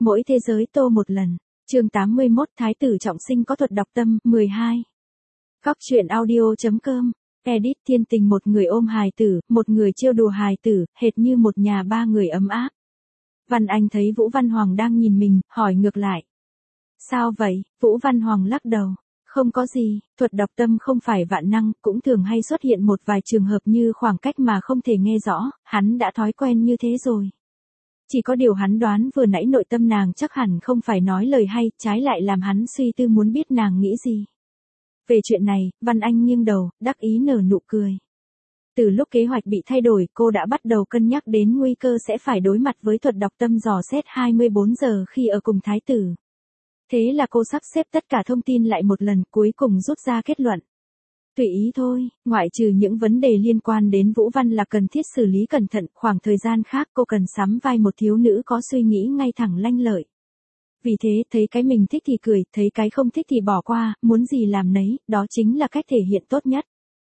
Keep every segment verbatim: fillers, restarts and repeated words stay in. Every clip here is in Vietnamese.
Mỗi thế giới tô một lần. Chương tám mươi mốt Thái tử trọng sinh có thuật đọc tâm. mười hai. Góc truyện audio.com. Edit Thiên tình một người ôm hài tử, một người trêu đùa hài tử, hệt như một nhà ba người ấm áp. Văn Anh thấy Vũ Văn Hoàng đang nhìn mình, hỏi ngược lại. Sao vậy? Vũ Văn Hoàng lắc đầu. Không có gì, thuật đọc tâm không phải vạn năng, cũng thường hay xuất hiện một vài trường hợp như khoảng cách mà không thể nghe rõ, hắn đã thói quen như thế rồi. Chỉ có điều hắn đoán vừa nãy nội tâm nàng chắc hẳn không phải nói lời hay, trái lại làm hắn suy tư muốn biết nàng nghĩ gì. Về chuyện này, Văn Anh nghiêng đầu, đắc ý nở nụ cười. Từ lúc kế hoạch bị thay đổi, cô đã bắt đầu cân nhắc đến nguy cơ sẽ phải đối mặt với thuật đọc tâm dò xét hai mươi bốn giờ khi ở cùng thái tử. Thế là cô sắp xếp tất cả thông tin lại một lần, cuối cùng rút ra kết luận. Tùy ý thôi, ngoại trừ những vấn đề liên quan đến Vũ Văn là cần thiết xử lý cẩn thận, khoảng thời gian khác cô cần sắm vai một thiếu nữ có suy nghĩ ngay thẳng lanh lợi. Vì thế, thấy cái mình thích thì cười, thấy cái không thích thì bỏ qua, muốn gì làm nấy, đó chính là cách thể hiện tốt nhất.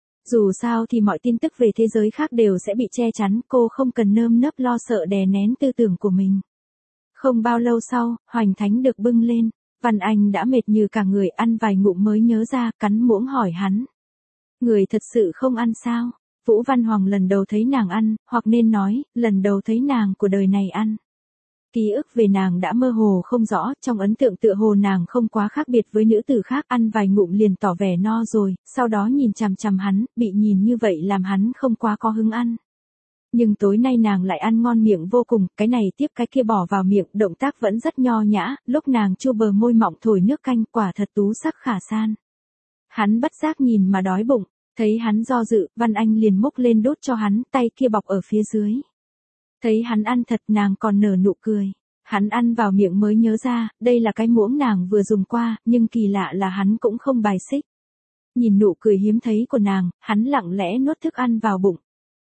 Dù sao thì mọi tin tức về thế giới khác đều sẽ bị che chắn, cô không cần nơm nớp lo sợ đè nén tư tưởng của mình. Không bao lâu sau, hoành thánh được bưng lên, Văn Anh đã mệt như cả người, ăn vài ngụm mới nhớ ra, cắn muỗng hỏi hắn. Người thật sự không ăn sao? Vũ Văn Hoàng lần đầu thấy nàng ăn, hoặc nên nói, lần đầu thấy nàng của đời này ăn. Ký ức về nàng đã mơ hồ không rõ, trong ấn tượng tựa hồ nàng không quá khác biệt với nữ tử khác, ăn vài ngụm liền tỏ vẻ no rồi, sau đó nhìn chằm chằm hắn, bị nhìn như vậy làm hắn không quá có hứng ăn. Nhưng tối nay nàng lại ăn ngon miệng vô cùng, cái này tiếp cái kia bỏ vào miệng, động tác vẫn rất nho nhã, lúc nàng chu bờ môi mọng thổi nước canh, quả thật tú sắc khả san. Hắn bất giác nhìn mà đói bụng, thấy hắn do dự, Văn Anh liền múc lên đút cho hắn, tay kia bọc ở phía dưới. Thấy hắn ăn thật, nàng còn nở nụ cười. Hắn ăn vào miệng mới nhớ ra, đây là cái muỗng nàng vừa dùng qua, nhưng kỳ lạ là hắn cũng không bài xích. Nhìn nụ cười hiếm thấy của nàng, hắn lặng lẽ nuốt thức ăn vào bụng.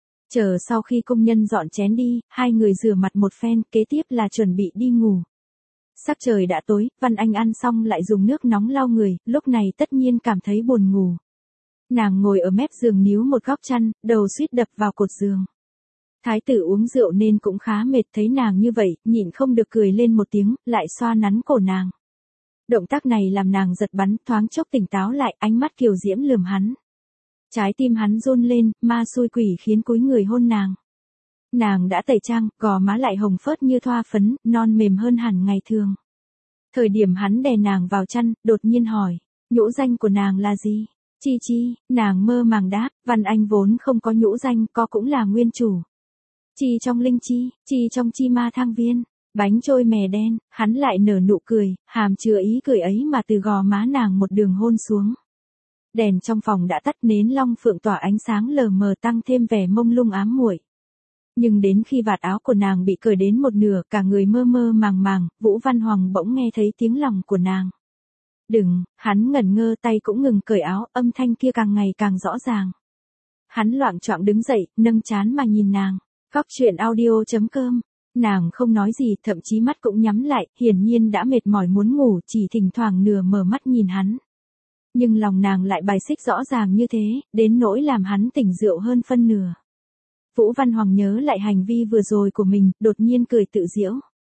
Chờ sau khi công nhân dọn chén đi, hai người rửa mặt một phen, kế tiếp là chuẩn bị đi ngủ. Sắc trời đã tối, Văn Anh ăn xong lại dùng nước nóng lau người, lúc này tất nhiên cảm thấy buồn ngủ. Nàng ngồi ở mép giường níu một góc chăn, đầu suýt đập vào cột giường. Thái tử uống rượu nên cũng khá mệt, thấy nàng như vậy, nhịn không được cười lên một tiếng, lại xoa nắn cổ nàng. Động tác này làm nàng giật bắn, thoáng chốc tỉnh táo lại, ánh mắt kiều diễm lườm hắn. Trái tim hắn run lên, ma xui quỷ khiến cúi người hôn nàng. Nàng đã tẩy trang, gò má lại hồng phớt như thoa phấn, non mềm hơn hẳn ngày thường. Thời điểm hắn đè nàng vào chăn, đột nhiên hỏi, nhũ danh của nàng là gì? Chi Chi, nàng mơ màng đáp, Văn Anh vốn không có nhũ danh, có cũng là nguyên chủ. Chi trong linh chi, chi trong chi ma thang viên, bánh trôi mè đen, hắn lại nở nụ cười, hàm chứa ý cười ấy mà từ gò má nàng một đường hôn xuống. Đèn trong phòng đã tắt, nến long phượng tỏa ánh sáng lờ mờ tăng thêm vẻ mông lung ám muội. Nhưng đến khi vạt áo của nàng bị cởi đến một nửa, cả người mơ mơ màng màng, Vũ Văn Hoàng bỗng nghe thấy tiếng lòng của nàng. Đừng, hắn ngẩn ngơ, tay cũng ngừng cởi áo, âm thanh kia càng ngày càng rõ ràng. Hắn loạng choạng đứng dậy, nâng trán mà nhìn nàng. Góc truyện audio.com. Nàng không nói gì, thậm chí mắt cũng nhắm lại, hiển nhiên đã mệt mỏi muốn ngủ, chỉ thỉnh thoảng nửa mở mắt nhìn hắn. Nhưng lòng nàng lại bài xích rõ ràng như thế, đến nỗi làm hắn tỉnh rượu hơn phân nửa. Vũ Văn Hoàng nhớ lại hành vi vừa rồi của mình, đột nhiên cười tự giễu.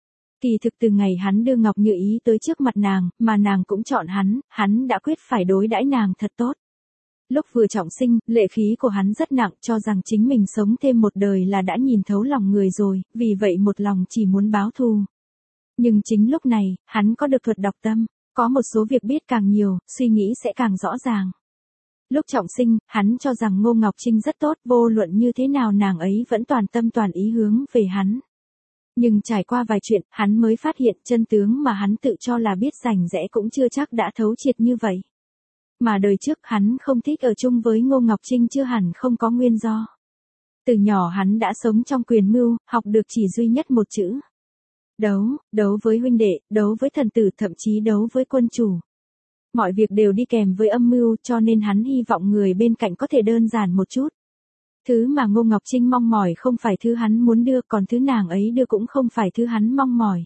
Kỳ thực từ ngày hắn đưa Ngọc Như Ý tới trước mặt nàng, mà nàng cũng chọn hắn, hắn đã quyết phải đối đãi nàng thật tốt. Lúc vừa trọng sinh, lệ khí của hắn rất nặng, cho rằng chính mình sống thêm một đời là đã nhìn thấu lòng người rồi, vì vậy một lòng chỉ muốn báo thù. Nhưng chính lúc này, hắn có được thuật đọc tâm, có một số việc biết càng nhiều, suy nghĩ sẽ càng rõ ràng. Lúc trọng sinh, hắn cho rằng Ngô Ngọc Trinh rất tốt, vô luận như thế nào nàng ấy vẫn toàn tâm toàn ý hướng về hắn. Nhưng trải qua vài chuyện, hắn mới phát hiện chân tướng mà hắn tự cho là biết rành rẽ cũng chưa chắc đã thấu triệt như vậy. Mà đời trước hắn không thích ở chung với Ngô Ngọc Trinh chưa hẳn không có nguyên do. Từ nhỏ hắn đã sống trong quyền mưu, học được chỉ duy nhất một chữ. Đấu, đấu với huynh đệ, đấu với thần tử, thậm chí đấu với quân chủ. Mọi việc đều đi kèm với âm mưu, cho nên hắn hy vọng người bên cạnh có thể đơn giản một chút. Thứ mà Ngô Ngọc Trinh mong mỏi không phải thứ hắn muốn đưa, còn thứ nàng ấy đưa cũng không phải thứ hắn mong mỏi.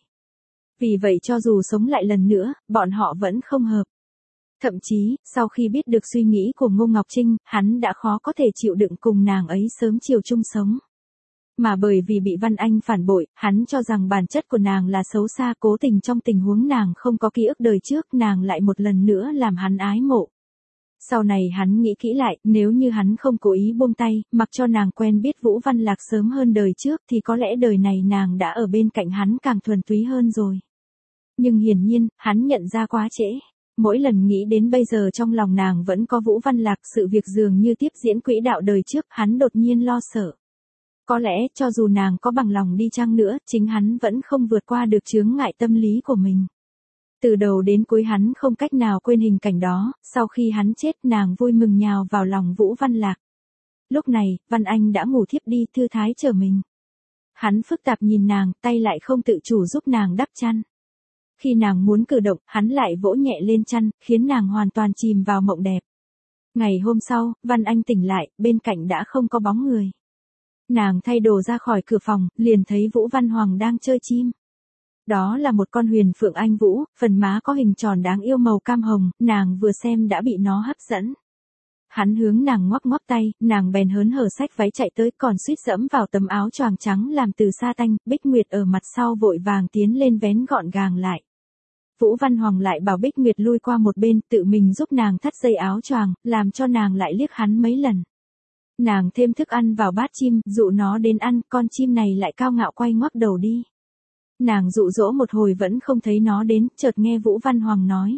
Vì vậy cho dù sống lại lần nữa, bọn họ vẫn không hợp. Thậm chí, sau khi biết được suy nghĩ của Ngô Ngọc Trinh, hắn đã khó có thể chịu đựng cùng nàng ấy sớm chiều chung sống. Mà bởi vì bị Văn Anh phản bội, hắn cho rằng bản chất của nàng là xấu xa, cố tình trong tình huống nàng không có ký ức đời trước, nàng lại một lần nữa làm hắn ái mộ. Sau này hắn nghĩ kỹ lại, nếu như hắn không cố ý buông tay, mặc cho nàng quen biết Vũ Văn Lạc sớm hơn đời trước thì có lẽ đời này nàng đã ở bên cạnh hắn càng thuần túy hơn rồi. Nhưng hiển nhiên, hắn nhận ra quá trễ. Mỗi lần nghĩ đến bây giờ trong lòng nàng vẫn có Vũ Văn Lạc, sự việc dường như tiếp diễn quỹ đạo đời trước, hắn đột nhiên lo sợ. Có lẽ, cho dù nàng có bằng lòng đi chăng nữa, chính hắn vẫn không vượt qua được chướng ngại tâm lý của mình. Từ đầu đến cuối hắn không cách nào quên hình cảnh đó, sau khi hắn chết nàng vui mừng nhào vào lòng Vũ Văn Lạc. Lúc này, Văn Anh đã ngủ thiếp đi, thư thái chờ mình. Hắn phức tạp nhìn nàng, tay lại không tự chủ giúp nàng đắp chăn. Khi nàng muốn cử động, hắn lại vỗ nhẹ lên chăn, khiến nàng hoàn toàn chìm vào mộng đẹp. Ngày hôm sau, Văn Anh tỉnh lại, bên cạnh đã không có bóng người. Nàng thay đồ ra khỏi cửa phòng, liền thấy Vũ Văn Hoàng đang chơi chim. Đó là một con huyền phượng anh vũ, phần má có hình tròn đáng yêu màu cam hồng, nàng vừa xem đã bị nó hấp dẫn. Hắn hướng nàng ngoắc ngoắc tay, nàng bèn hớn hở xách váy chạy tới, còn suýt dẫm vào tấm áo choàng trắng làm từ sa tanh. Bích Nguyệt ở mặt sau vội vàng tiến lên vén gọn gàng lại. Vũ Văn Hoàng lại bảo Bích Nguyệt lui qua một bên, tự mình giúp nàng thắt dây áo choàng, làm cho nàng lại liếc hắn mấy lần. Nàng thêm thức ăn vào bát chim, dụ nó đến ăn, con chim này lại cao ngạo quay ngoắc đầu đi. Nàng dụ dỗ một hồi vẫn không thấy nó đến, chợt nghe Vũ Văn Hoàng nói.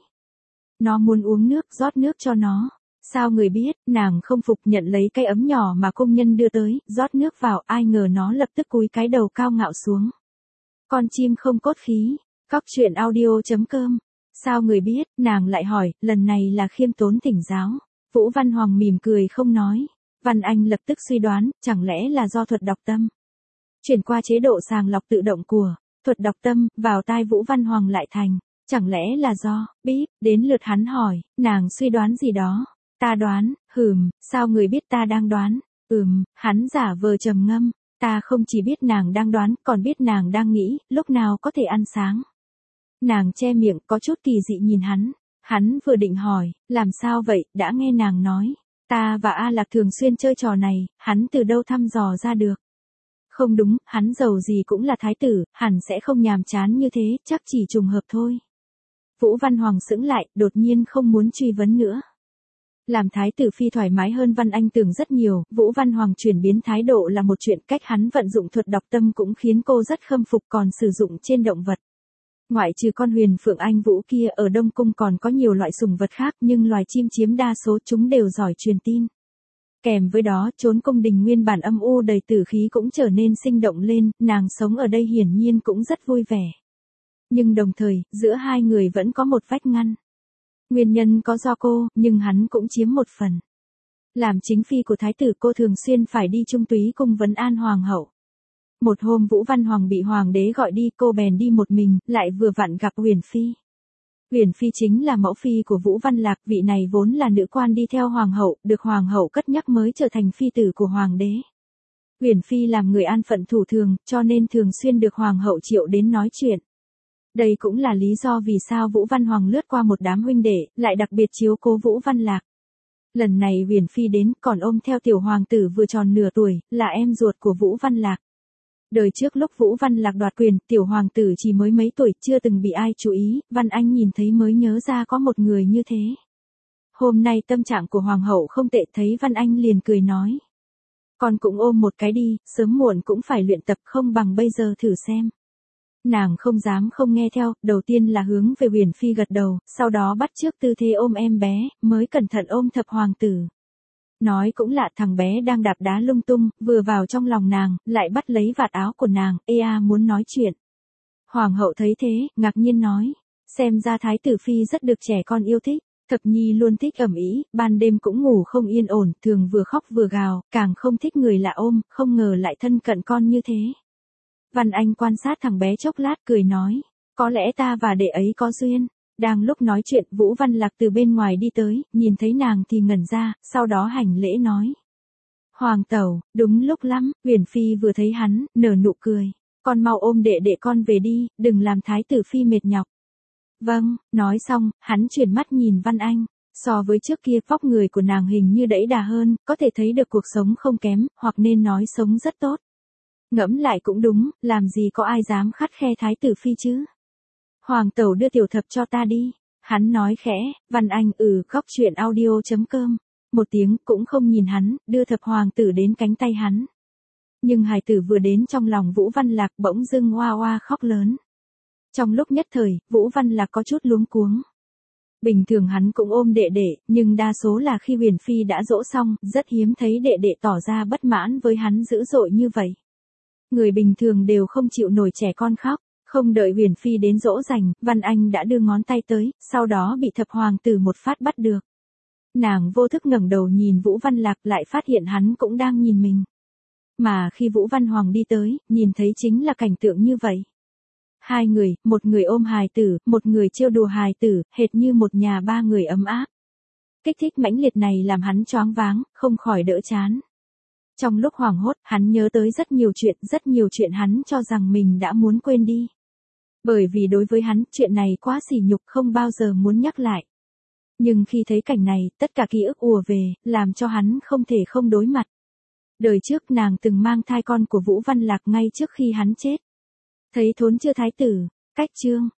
Nó muốn uống nước, rót nước cho nó. Sao người biết, nàng không phục, nhận lấy cái ấm nhỏ mà công nhân đưa tới, rót nước vào, ai ngờ nó lập tức cúi cái đầu cao ngạo xuống. Con chim không cốt khí. Cóc truyện audio chấm com. Sao người biết, nàng lại hỏi, lần này là khiêm tốn thỉnh giáo. Vũ Văn Hoàng mỉm cười không nói. Văn Anh lập tức suy đoán, chẳng lẽ là do thuật đọc tâm. Chuyển qua chế độ sàng lọc tự động của thuật đọc tâm, vào tai Vũ Văn Hoàng lại thành, chẳng lẽ là do, bíp, đến lượt hắn hỏi, nàng suy đoán gì đó. Ta đoán, hừm, sao người biết ta đang đoán, ừm, hắn giả vờ trầm ngâm, ta không chỉ biết nàng đang đoán, còn biết nàng đang nghĩ, lúc nào có thể ăn sáng. Nàng che miệng, có chút kỳ dị nhìn hắn, hắn vừa định hỏi, làm sao vậy, đã nghe nàng nói, ta và A Lạc thường xuyên chơi trò này, hắn từ đâu thăm dò ra được. Không đúng, hắn giàu gì cũng là thái tử, hẳn sẽ không nhàm chán như thế, chắc chỉ trùng hợp thôi. Vũ Văn Hoàng sững lại, đột nhiên không muốn truy vấn nữa. Làm thái tử phi thoải mái hơn Văn Anh tưởng rất nhiều, Vũ Văn Hoàng chuyển biến thái độ là một chuyện, cách hắn vận dụng thuật đọc tâm cũng khiến cô rất khâm phục, còn sử dụng trên động vật. Ngoại trừ con huyền phượng anh vũ kia, ở Đông Cung còn có nhiều loại sủng vật khác, nhưng loài chim chiếm đa số, chúng đều giỏi truyền tin. Kèm với đó, chốn cung đình nguyên bản âm u đầy tử khí cũng trở nên sinh động lên, nàng sống ở đây hiển nhiên cũng rất vui vẻ. Nhưng đồng thời, giữa hai người vẫn có một vách ngăn. Nguyên nhân có do cô, nhưng hắn cũng chiếm một phần. Làm chính phi của thái tử, cô thường xuyên phải đi Trung Túy cung vấn an hoàng hậu. Một hôm Vũ Văn Hoàng bị hoàng đế gọi đi, cô bèn đi một mình, lại vừa vặn gặp Huyền Phi. Huyền Phi chính là mẫu phi của Vũ Văn Lạc, vị này vốn là nữ quan đi theo hoàng hậu, được hoàng hậu cất nhắc mới trở thành phi tử của hoàng đế. Huyền Phi làm người an phận thủ thường, cho nên thường xuyên được hoàng hậu triệu đến nói chuyện. Đây cũng là lý do vì sao Vũ Văn Hoàng lướt qua một đám huynh đệ, lại đặc biệt chiếu cố Vũ Văn Lạc. Lần này Huyền Phi đến, còn ôm theo tiểu hoàng tử vừa tròn nửa tuổi, là em ruột của Vũ Văn Lạc. Đời trước lúc Vũ Văn Lạc đoạt quyền, tiểu hoàng tử chỉ mới mấy tuổi, chưa từng bị ai chú ý, Văn Anh nhìn thấy mới nhớ ra có một người như thế. Hôm nay tâm trạng của hoàng hậu không tệ, thấy Văn Anh liền cười nói. Con cũng ôm một cái đi, sớm muộn cũng phải luyện tập, không bằng bây giờ thử xem. Nàng không dám không nghe theo, đầu tiên là hướng về Huyền Phi gật đầu, sau đó bắt chước tư thế ôm em bé, mới cẩn thận ôm thập hoàng tử. Nói cũng lạ, thằng bé đang đạp đá lung tung, vừa vào trong lòng nàng, lại bắt lấy vạt áo của nàng, ê a muốn nói chuyện. Hoàng hậu thấy thế, ngạc nhiên nói, xem ra thái tử phi rất được trẻ con yêu thích, thập nhi luôn thích ẩm ý, ban đêm cũng ngủ không yên ổn, thường vừa khóc vừa gào, càng không thích người lạ ôm, không ngờ lại thân cận con như thế. Văn Anh quan sát thằng bé chốc lát cười nói, có lẽ ta và đệ ấy có duyên. Đang lúc nói chuyện, Vũ Văn Lạc từ bên ngoài đi tới, nhìn thấy nàng thì ngẩn ra, sau đó hành lễ nói. Hoàng tẩu, đúng lúc lắm, Huyền Phi vừa thấy hắn, nở nụ cười. Con mau ôm đệ đệ con về đi, đừng làm thái tử phi mệt nhọc. Vâng, nói xong, hắn chuyển mắt nhìn Văn Anh. So với trước kia, vóc người của nàng hình như đẫy đà hơn, có thể thấy được cuộc sống không kém, hoặc nên nói sống rất tốt. Ngẫm lại cũng đúng, làm gì có ai dám khắt khe thái tử phi chứ. Hoàng tẩu đưa tiểu thập cho ta đi. Hắn nói khẽ, Văn Anh ừ góc chuyện audio chấm com. Một tiếng cũng không nhìn hắn, đưa thập hoàng tử đến cánh tay hắn. Nhưng hài tử vừa đến trong lòng Vũ Văn Lạc bỗng dưng oa oa khóc lớn. Trong lúc nhất thời, Vũ Văn Lạc có chút luống cuống. Bình thường hắn cũng ôm đệ đệ, nhưng đa số là khi Huyền Phi đã dỗ xong, rất hiếm thấy đệ đệ tỏ ra bất mãn với hắn dữ dội như vậy. Người bình thường đều không chịu nổi trẻ con khóc, không đợi Huyền Phi đến dỗ dành, Văn Anh đã đưa ngón tay tới, sau đó bị thập hoàng tử một phát bắt được. Nàng vô thức ngẩng đầu nhìn Vũ Văn Lạc lại phát hiện hắn cũng đang nhìn mình. Mà khi Vũ Văn Hoàng đi tới, nhìn thấy chính là cảnh tượng như vậy. Hai người, một người ôm hài tử, một người trêu đùa hài tử, hệt như một nhà ba người ấm áp. Kích thích mãnh liệt này làm hắn choáng váng, không khỏi đỡ chán. Trong lúc hoảng hốt, hắn nhớ tới rất nhiều chuyện, rất nhiều chuyện hắn cho rằng mình đã muốn quên đi. Bởi vì đối với hắn, chuyện này quá sỉ nhục không bao giờ muốn nhắc lại. Nhưng khi thấy cảnh này, tất cả ký ức ùa về, làm cho hắn không thể không đối mặt. Đời trước nàng từng mang thai con của Vũ Văn Lạc ngay trước khi hắn chết. Thấy thốn chưa thái tử, cách chương.